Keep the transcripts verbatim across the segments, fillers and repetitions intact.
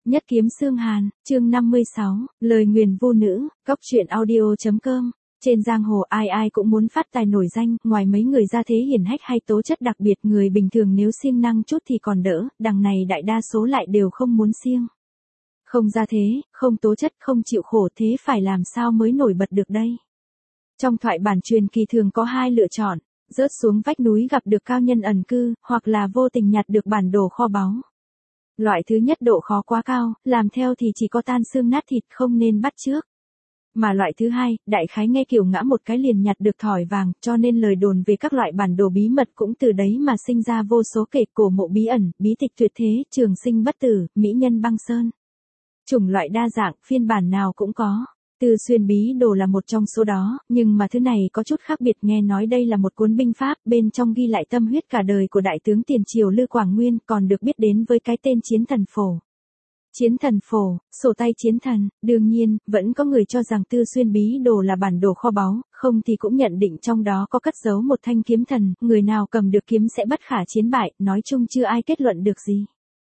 Nhất kiếm xương hàn, chương năm mươi sáu, lời nguyền vô nữ, góc truyện audio.com. Trên giang hồ ai ai cũng muốn phát tài nổi danh, ngoài mấy người gia thế hiển hách hay tố chất đặc biệt, người bình thường nếu siêng năng chút thì còn đỡ, đằng này đại đa số lại đều không muốn siêng. Không gia thế, không tố chất, không chịu khổ, thế phải làm sao mới nổi bật được đây? Trong thoại bản truyền kỳ thường có hai lựa chọn, rớt xuống vách núi gặp được cao nhân ẩn cư, hoặc là vô tình nhặt được bản đồ kho báu. Loại thứ nhất độ khó quá cao, làm theo thì chỉ có tan xương nát thịt, không nên bắt chước. Mà loại thứ hai, đại khái nghe kiểu ngã một cái liền nhặt được thỏi vàng, cho nên lời đồn về các loại bản đồ bí mật cũng từ đấy mà sinh ra vô số kể, cổ mộ bí ẩn, bí tịch tuyệt thế, trường sinh bất tử, mỹ nhân băng sơn. Chủng loại đa dạng, phiên bản nào cũng có. Tư Xuyên Bí Đồ là một trong số đó, nhưng mà thứ này có chút khác biệt, nghe nói đây là một cuốn binh pháp, bên trong ghi lại tâm huyết cả đời của đại tướng tiền triều Lư Quảng Nguyên, còn được biết đến với cái tên Chiến Thần Phổ. Chiến Thần Phổ, sổ tay chiến thần, đương nhiên, vẫn có người cho rằng Tư Xuyên Bí Đồ là bản đồ kho báu, không thì cũng nhận định trong đó có cất giấu một thanh kiếm thần, người nào cầm được kiếm sẽ bất khả chiến bại, nói chung chưa ai kết luận được gì.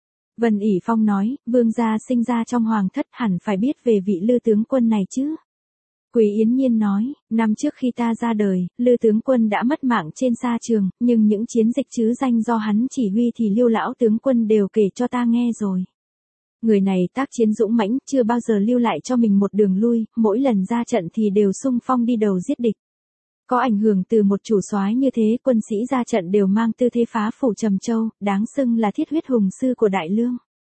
Vân ỉ Phong nói, vương gia sinh ra trong hoàng thất hẳn phải biết về vị Lư tướng quân này chứ. Quý Yến Nhiên nói, năm trước khi ta ra đời, Lư tướng quân đã mất mạng trên sa trường, nhưng những chiến dịch chứ danh do hắn chỉ huy thì Lưu lão tướng quân đều kể cho ta nghe rồi. Người này tác chiến dũng mãnh, chưa bao giờ lưu lại cho mình một đường lui, mỗi lần ra trận thì đều xung phong đi đầu giết địch. Có ảnh hưởng từ một chủ soái như thế, quân sĩ ra trận đều mang tư thế phá phủ Trầm Châu, đáng xưng là thiết huyết hùng sư của Đại Lương.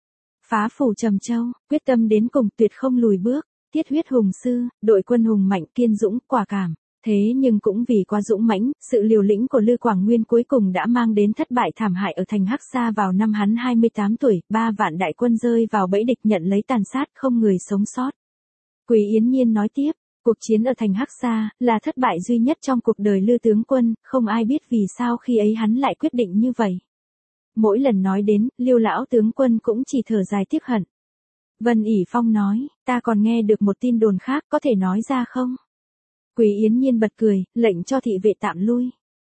Phá phủ Trầm Châu, quyết tâm đến cùng, tuyệt không lùi bước, thiết huyết hùng sư, đội quân hùng mạnh, kiên dũng, quả cảm. Thế nhưng cũng vì quá dũng mãnh, sự liều lĩnh của Lư Quảng Nguyên cuối cùng đã mang đến thất bại thảm hại ở thành Hắc Sa vào năm hắn hai mươi tám tuổi, ba vạn đại quân rơi vào bẫy địch, nhận lấy tàn sát, không người sống sót. Quý Yến Nhiên nói tiếp, cuộc chiến ở thành Hắc Sa là thất bại duy nhất trong cuộc đời Lư tướng quân, không ai biết vì sao khi ấy hắn lại quyết định như vậy. Mỗi lần nói đến, Lưu lão tướng quân cũng chỉ thở dài tiếc hận. Vân ỉ Phong nói, ta còn nghe được một tin đồn khác, có thể nói ra không? Quý Yến Nhiên bật cười, lệnh cho thị vệ tạm lui.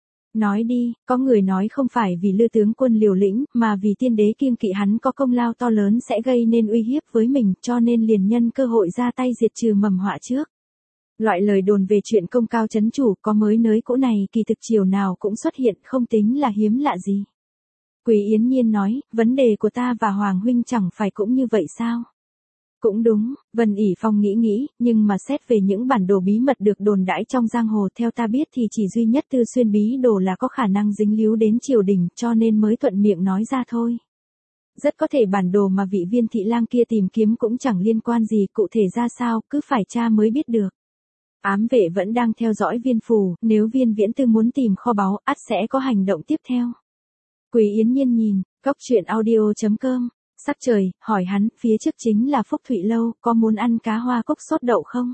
Nói đi, có người nói không phải vì Lư tướng quân liều lĩnh, mà vì tiên đế kiêng kỵ hắn có công lao to lớn sẽ gây nên uy hiếp với mình, cho nên liền nhân cơ hội ra tay diệt trừ mầm họa trước. Loại lời đồn về chuyện công cao chấn chủ có mới nới cũ này kỳ thực chiều nào cũng xuất hiện, không tính là hiếm lạ gì. Quý Yến Nhiên nói, vấn đề của ta và Hoàng huynh chẳng phải cũng như vậy sao? Cũng đúng, Vân ỉ Phong nghĩ nghĩ, nhưng mà xét về những bản đồ bí mật được đồn đãi trong giang hồ, theo ta biết thì chỉ duy nhất Tư Xuyên Bí Đồ là có khả năng dính líu đến triều đình, cho nên mới thuận miệng nói ra thôi. Rất có thể bản đồ mà vị Viên thị lang kia tìm kiếm cũng chẳng liên quan gì, cụ thể ra sao, cứ phải tra mới biết được. Ám vệ vẫn đang theo dõi Viên phủ, nếu Viên Viễn Tư muốn tìm kho báu, ắt sẽ có hành động tiếp theo. Quý Yến Nhiên nhìn, góc truyện audio.com. Sắc trời, hỏi hắn, phía trước chính là Phúc Thụy Lâu, có muốn ăn cá hoa cốc sốt đậu không?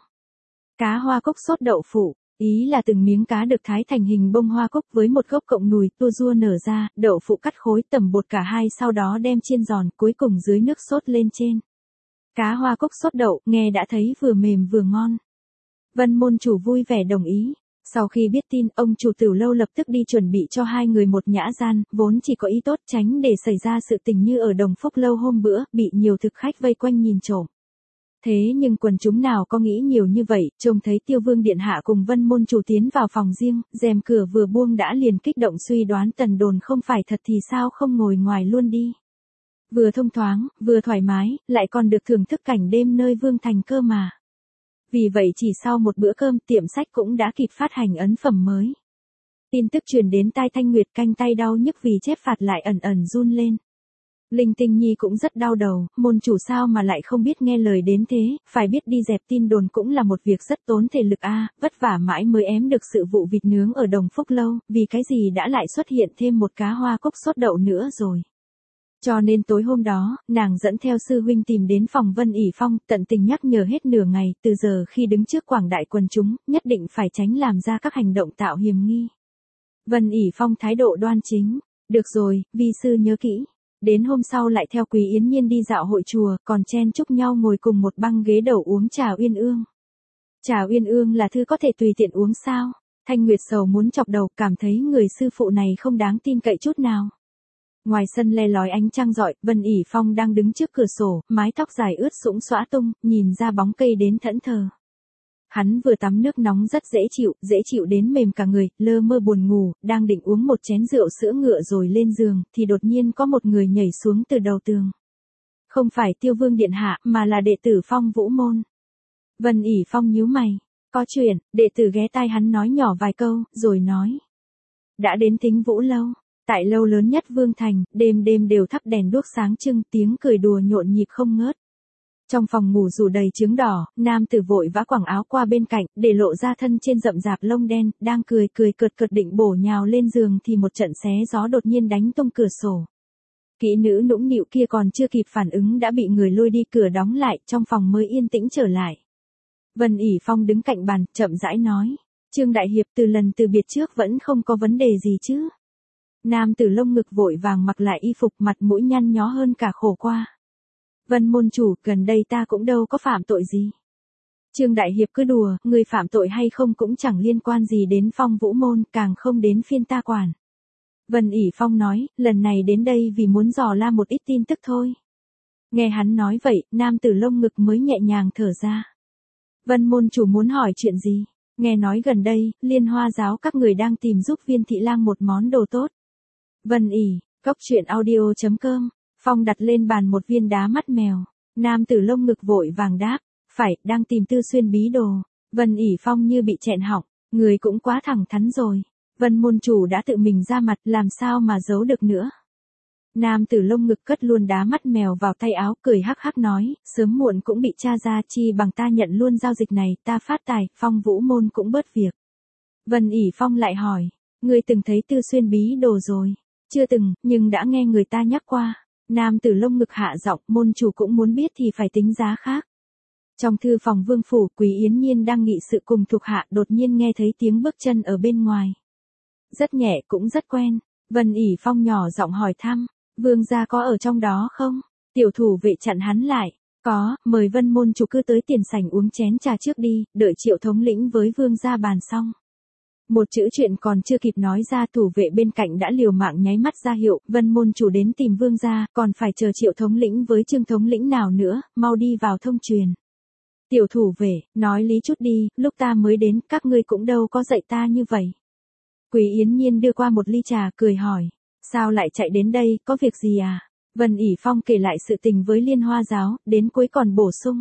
Cá hoa cốc sốt đậu phụ, ý là từng miếng cá được thái thành hình bông hoa cốc với một gốc cộng nùi, tua rua nở ra, đậu phụ cắt khối tẩm bột cả hai, sau đó đem chiên giòn, cuối cùng dưới nước sốt lên trên. Cá hoa cốc sốt đậu, nghe đã thấy vừa mềm vừa ngon. Vân môn chủ vui vẻ đồng ý. Sau khi biết tin, ông chủ Tửu Lâu lập tức đi chuẩn bị cho hai người một nhã gian, vốn chỉ có ý tốt tránh để xảy ra sự tình như ở Đồng Phúc Lâu hôm bữa, bị nhiều thực khách vây quanh nhìn trộm. Thế nhưng quần chúng nào có nghĩ nhiều như vậy, trông thấy Tiêu Vương điện hạ cùng Vân môn chủ tiến vào phòng riêng, rèm cửa vừa buông đã liền kích động suy đoán tần đồn không phải thật thì sao không ngồi ngoài luôn đi. Vừa thông thoáng, vừa thoải mái, lại còn được thưởng thức cảnh đêm nơi Vương thành cơ mà. Vì vậy chỉ sau một bữa cơm, tiệm sách cũng đã kịp phát hành ấn phẩm mới. Tin tức truyền đến tai Thanh Nguyệt, canh tay đau nhức vì chép phạt lại ẩn ẩn run lên. Linh Tinh Nhi cũng rất đau đầu, môn chủ sao mà lại không biết nghe lời đến thế, phải biết đi dẹp tin đồn cũng là một việc rất tốn thể lực a, vất vả mãi mới ém được sự vụ vịt nướng ở Đồng Phúc Lâu, vì cái gì đã lại xuất hiện thêm một cá hoa cốc sốt đậu nữa rồi. Cho nên tối hôm đó, nàng dẫn theo sư huynh tìm đến phòng Vân ỉ Phong, tận tình nhắc nhở hết nửa ngày, từ giờ khi đứng trước quảng đại quần chúng, nhất định phải tránh làm ra các hành động tạo hiểm nghi. Vân ỉ Phong thái độ đoan chính, được rồi, vi sư nhớ kỹ. Đến hôm sau lại theo Quý Yến Nhiên đi dạo hội chùa, còn chen chúc nhau ngồi cùng một băng ghế đầu uống trà uyên ương. Trà uyên ương là thứ có thể tùy tiện uống sao? Thanh Nguyệt sầu muốn chọc đầu, cảm thấy người sư phụ này không đáng tin cậy chút nào. Ngoài sân le lói ánh trăng rọi, Vân ỉ Phong đang đứng trước cửa sổ, mái tóc dài ướt sũng xõa tung, nhìn ra bóng cây đến thẫn thờ. Hắn vừa tắm nước nóng rất dễ chịu, dễ chịu đến mềm cả người, lơ mơ buồn ngủ, đang định uống một chén rượu sữa ngựa rồi lên giường, thì đột nhiên có một người nhảy xuống từ đầu tường. Không phải Tiêu Vương điện hạ, mà là đệ tử Phong Vũ Môn. Vân ỉ Phong nhíu mày. Có chuyện, đệ tử ghé tai hắn nói nhỏ vài câu, rồi nói. Đã đến Thính Vũ lâu. Tại lâu lớn nhất Vương Thành, đêm đêm đều thắp đèn đuốc sáng trưng, tiếng cười đùa nhộn nhịp không ngớt. Trong phòng ngủ dù đầy trứng đỏ, nam tử vội vã quẳng áo qua bên cạnh, để lộ ra thân trên rậm rạp lông đen, đang cười cười cợt cợt định bổ nhào lên giường thì một trận xé gió đột nhiên đánh tung cửa sổ. Kỹ nữ nũng nịu kia còn chưa kịp phản ứng đã bị người lôi đi, cửa đóng lại, trong phòng mới yên tĩnh trở lại. Vân ỉ Phong đứng cạnh bàn, chậm rãi nói. Trương Đại Hiệp, từ lần từ biệt trước vẫn không có vấn đề gì chứ? Nam tử lông ngực vội vàng mặc lại y phục, mặt mũi nhăn nhó hơn cả khổ qua. Vân môn chủ, gần đây ta cũng đâu có phạm tội gì. Trương Đại Hiệp cứ đùa, người phạm tội hay không cũng chẳng liên quan gì đến Phong Vũ Môn, càng không đến phiên ta quản. Vân ỉ Phong nói, lần này đến đây vì muốn dò la một ít tin tức thôi. Nghe hắn nói vậy, nam tử lông ngực mới nhẹ nhàng thở ra. Vân môn chủ muốn hỏi chuyện gì? Nghe nói gần đây, Liên Hoa giáo các người đang tìm giúp Viên thị lang một món đồ tốt. Vân ỉ, cốc truyện audio chấm com. Phong đặt lên bàn một viên đá mắt mèo. Nam tử lông ngực vội vàng đáp. Phải, đang tìm Tư Xuyên bí đồ. Vân ỉ Phong như bị chẹn họng. Người cũng quá thẳng thắn rồi. Vân môn chủ đã tự mình ra mặt, làm sao mà giấu được nữa. Nam tử lông ngực cất luôn đá mắt mèo vào tay áo, cười hắc hắc nói, sớm muộn cũng bị tra ra, chi bằng ta nhận luôn giao dịch này, ta phát tài, Phong Vũ Môn cũng bớt việc. Vân ỉ Phong lại hỏi, ngươi từng thấy Tư Xuyên bí đồ rồi? Chưa từng, nhưng đã nghe người ta nhắc qua. Nam tử lông ngực hạ giọng, môn chủ cũng muốn biết thì phải tính giá khác. Trong thư phòng vương phủ, Quý Yến Nhiên đang nghị sự cùng thuộc hạ, đột nhiên nghe thấy tiếng bước chân ở bên ngoài. Rất nhẹ cũng rất quen. Vân ỉ Phong nhỏ giọng hỏi thăm, vương gia có ở trong đó không? Tiểu thủ vệ chặn hắn lại. Có, mời Vân môn chủ cứ tới tiền sảnh uống chén trà trước đi, đợi Triệu thống lĩnh với vương gia bàn xong. Một chữ chuyện còn chưa kịp nói ra, thủ vệ bên cạnh đã liều mạng nháy mắt ra hiệu, Vân môn chủ đến tìm vương gia, còn phải chờ Triệu thống lĩnh với Trương thống lĩnh nào nữa, mau đi vào thông truyền. Tiểu thủ vệ, nói lý chút đi, lúc ta mới đến, các ngươi cũng đâu có dạy ta như vậy. Quý Yến Nhiên đưa qua một ly trà, cười hỏi, sao lại chạy đến đây, có việc gì à? Vân ỉ Phong kể lại sự tình với Liên Hoa giáo, đến cuối còn bổ sung.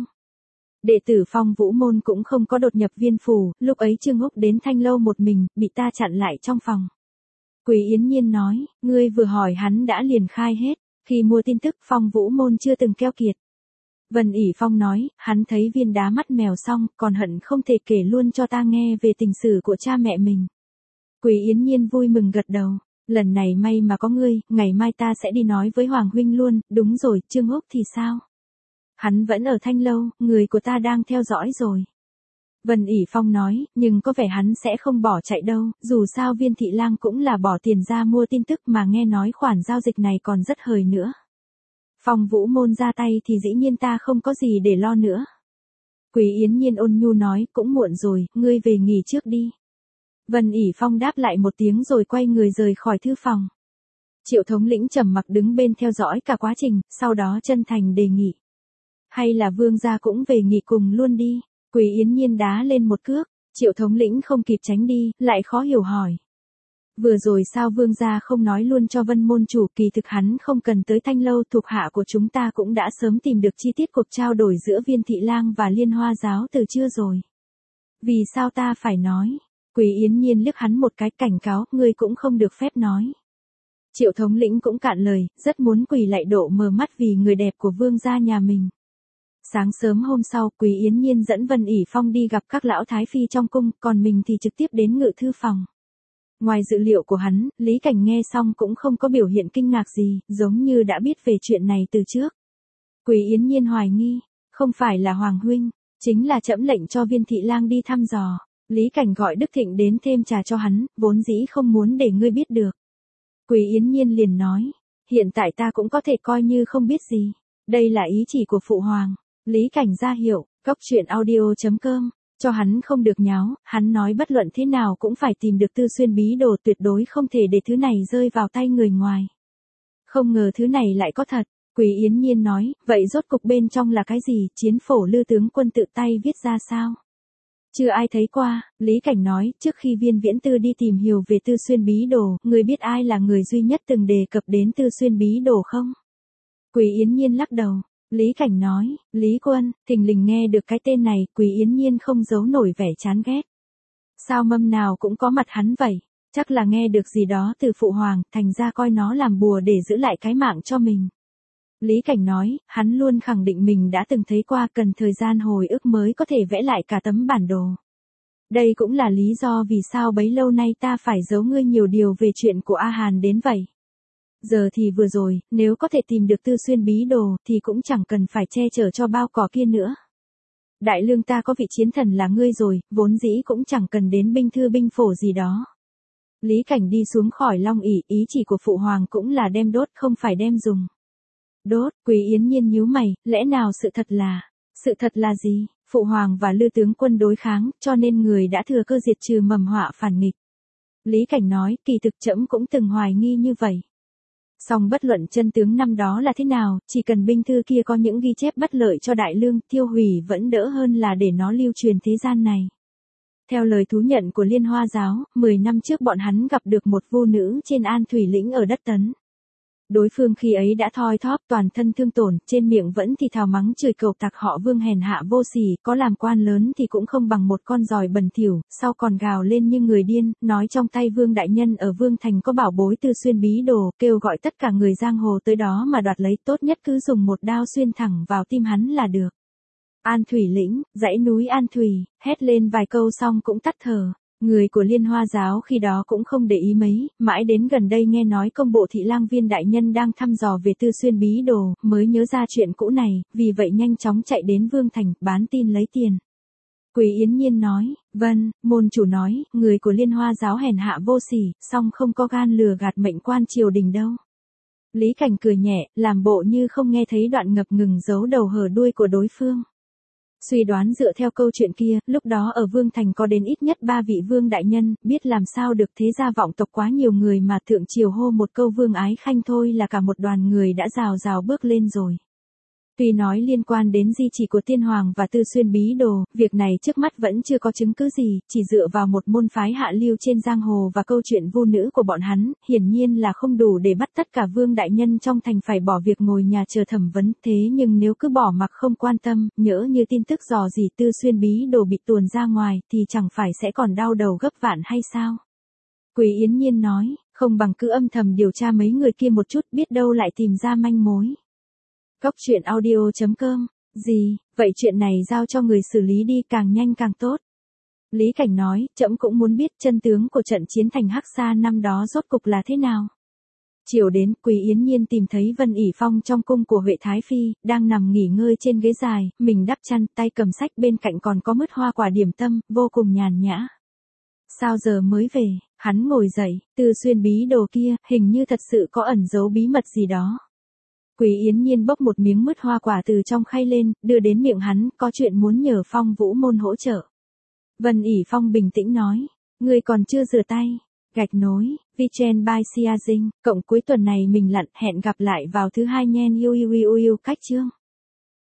Đệ tử Phong Vũ Môn cũng không có đột nhập Viên phủ, lúc ấy Trương Húc đến Thanh lâu một mình, bị ta chặn lại trong phòng. Quý Yến Nhiên nói, ngươi vừa hỏi hắn đã liền khai hết, khi mua tin tức Phong Vũ Môn chưa từng keo kiệt. Vân ỉ Phong nói, hắn thấy viên đá mắt mèo xong, còn hận không thể kể luôn cho ta nghe về tình sử của cha mẹ mình. Quý Yến Nhiên vui mừng gật đầu, lần này may mà có ngươi, ngày mai ta sẽ đi nói với Hoàng huynh luôn, đúng rồi, Trương Húc thì sao? Hắn vẫn ở Thanh lâu, người của ta đang theo dõi rồi. Vân ỉ Phong nói, nhưng có vẻ hắn sẽ không bỏ chạy đâu, dù sao Viên thị lang cũng là bỏ tiền ra mua tin tức mà nghe nói khoản giao dịch này còn rất hời nữa. Phong Vũ Môn ra tay thì dĩ nhiên ta không có gì để lo nữa. Quý Yến Nhiên ôn nhu nói, cũng muộn rồi, ngươi về nghỉ trước đi. Vân ỉ Phong đáp lại một tiếng rồi quay người rời khỏi thư phòng. Triệu thống lĩnh trầm mặc đứng bên theo dõi cả quá trình, sau đó chân thành đề nghị. Hay là vương gia cũng về nghỉ cùng luôn đi. Quý Yến Nhiên đá lên một cước, Triệu thống lĩnh không kịp tránh đi, lại khó hiểu hỏi. Vừa rồi sao vương gia không nói luôn cho Vân môn chủ, kỳ thực hắn không cần tới Thanh lâu, thuộc hạ của chúng ta cũng đã sớm tìm được chi tiết cuộc trao đổi giữa Viên thị lang và Liên Hoa giáo từ trưa rồi. Vì sao ta phải nói? Quý Yến Nhiên liếc hắn một cái, cảnh cáo, ngươi cũng không được phép nói. Triệu thống lĩnh cũng cạn lời, rất muốn quỳ lạy độ mờ mắt vì người đẹp của vương gia nhà mình. Sáng sớm hôm sau, Quý Yến Nhiên dẫn Vân ỉ Phong đi gặp các lão thái phi trong cung, còn mình thì trực tiếp đến ngự thư phòng. Ngoài dự liệu của hắn, Lý Cảnh nghe xong cũng không có biểu hiện kinh ngạc gì, giống như đã biết về chuyện này từ trước. Quý Yến Nhiên hoài nghi, không phải là Hoàng huynh, chính là trẫm lệnh cho Viên thị lang đi thăm dò. Lý Cảnh gọi Đức Thịnh đến thêm trà cho hắn, vốn dĩ không muốn để ngươi biết được. Quý Yến Nhiên liền nói, hiện tại ta cũng có thể coi như không biết gì. Đây là ý chỉ của Phụ Hoàng. Lý Cảnh ra hiệu, cốc truyện audio chấm com, cho hắn không được nháo, hắn nói bất luận thế nào cũng phải tìm được Tư Xuyên bí đồ, tuyệt đối không thể để thứ này rơi vào tay người ngoài. Không ngờ thứ này lại có thật. Quý Yến Nhiên nói, vậy rốt cục bên trong là cái gì, chiến phổ Lư tướng quân tự tay viết ra sao? Chưa ai thấy qua, Lý Cảnh nói, trước khi Viên Viễn Tư đi tìm hiểu về Tư Xuyên Bí Đồ, người biết ai là người duy nhất từng đề cập đến Tư Xuyên Bí Đồ không? Quý Yến Nhiên lắc đầu. Lý Cảnh nói, Lý Quân, thình lình nghe được cái tên này, Quý Yến Nhiên không giấu nổi vẻ chán ghét. Sao mâm nào cũng có mặt hắn vậy? Chắc là nghe được gì đó từ Phụ Hoàng, thành ra coi nó làm bùa để giữ lại cái mạng cho mình. Lý Cảnh nói, hắn luôn khẳng định mình đã từng thấy qua, cần thời gian hồi ức mới có thể vẽ lại cả tấm bản đồ. Đây cũng là lý do vì sao bấy lâu nay ta phải giấu ngươi nhiều điều về chuyện của A Hàn đến vậy. Giờ thì vừa rồi, nếu có thể tìm được Tư Xuyên Bí Đồ thì cũng chẳng cần phải che chở cho bao cỏ kia nữa. Đại lương ta có vị chiến thần là ngươi rồi, vốn dĩ cũng chẳng cần đến binh thư binh phổ gì đó. Lý Cảnh đi xuống khỏi Long ỷ, ý chỉ của Phụ Hoàng cũng là đem đốt không phải đem dùng. Đốt, Quý Yến Nhiên nhíu mày, lẽ nào sự thật là, sự thật là gì? Phụ Hoàng và Lư tướng quân đối kháng, cho nên người đã thừa cơ diệt trừ mầm họa phản nghịch. Lý Cảnh nói, kỳ thực trẫm cũng từng hoài nghi như vậy. Song bất luận chân tướng năm đó là thế nào, chỉ cần binh thư kia có những ghi chép bất lợi cho đại lương, tiêu hủy vẫn đỡ hơn là để nó lưu truyền thế gian này. Theo lời thú nhận của Liên Hoa giáo, mười năm trước bọn hắn gặp được một vu nữ trên An Thủy Lĩnh ở đất Tấn. Đối phương khi ấy đã thoi thóp toàn thân thương tổn, trên miệng vẫn thì thào mắng chửi cẩu tặc họ Vương hèn hạ vô sỉ, có làm quan lớn thì cũng không bằng một con giòi bẩn thỉu, sau còn gào lên như người điên, nói trong tay Vương đại nhân ở Vương thành có bảo bối Tư Xuyên Bí Đồ, kêu gọi tất cả người giang hồ tới đó mà đoạt lấy, tốt nhất cứ dùng một đao xuyên thẳng vào tim hắn là được. An Thủy Lĩnh, dãy núi An Thủy, hét lên vài câu xong cũng tắt thở. Người của Liên Hoa giáo khi đó cũng không để ý mấy, mãi đến gần đây nghe nói công bộ thị lang Viên đại nhân đang thăm dò về Tư Xuyên Bí Đồ, mới nhớ ra chuyện cũ này, vì vậy nhanh chóng chạy đến Vương thành, bán tin lấy tiền. Quý Yến Nhiên nói, vâng, môn chủ nói, người của Liên Hoa giáo hèn hạ vô sỉ, song không có gan lừa gạt mệnh quan triều đình đâu. Lý Cảnh cười nhẹ, làm bộ như không nghe thấy đoạn ngập ngừng giấu đầu hở đuôi của đối phương. Suy đoán dựa theo câu chuyện kia, lúc đó ở Vương thành có đến ít nhất ba vị vương đại nhân, biết làm sao được, thế gia vọng tộc quá nhiều người mà thượng triều hô một câu vương ái khanh thôi là cả một đoàn người đã rào rào bước lên rồi. Tuy nói liên quan đến di chỉ của Tiên Hoàng và Tư Xuyên Bí Đồ, việc này trước mắt vẫn chưa có chứng cứ gì, chỉ dựa vào một môn phái hạ lưu trên giang hồ và câu chuyện vu nữ của bọn hắn, hiển nhiên là không đủ để bắt tất cả vương đại nhân trong thành phải bỏ việc ngồi nhà chờ thẩm vấn, thế nhưng nếu cứ bỏ mặc không quan tâm, nhỡ như tin tức dò dỉ Tư Xuyên Bí Đồ bị tuồn ra ngoài thì chẳng phải sẽ còn đau đầu gấp vạn hay sao? Quý Yến Nhiên nói, không bằng cứ âm thầm điều tra mấy người kia một chút, biết đâu lại tìm ra manh mối. Cốc truyện audio chấm com, gì, vậy chuyện này giao cho người xử lý đi, càng nhanh càng tốt. Lý Cảnh nói, trẫm cũng muốn biết chân tướng của trận chiến thành Hắc Sa năm đó rốt cục là thế nào. Chiều đến, Quý Yến Nhiên tìm thấy Vân ỷ Phong trong cung của Huệ Thái Phi, đang nằm nghỉ ngơi trên ghế dài, mình đắp chăn, tay cầm sách, bên cạnh còn có mứt hoa quả điểm tâm, vô cùng nhàn nhã. Sao giờ mới về? Hắn ngồi dậy, Tư Xuyên Bí Đồ kia, hình như thật sự có ẩn giấu bí mật gì đó. Quý Yến Nhiên bốc một miếng mứt hoa quả từ trong khay lên, đưa đến miệng hắn, có chuyện muốn nhờ Phong Vũ môn hỗ trợ. Vân ỷ Phong bình tĩnh nói, ngươi còn chưa rửa tay. Gạch nối, Vichen by Sia Dinh, cộng cuối tuần này mình lặn, hẹn gặp lại vào thứ hai nhen yêu yêu yêu yêu cách chương.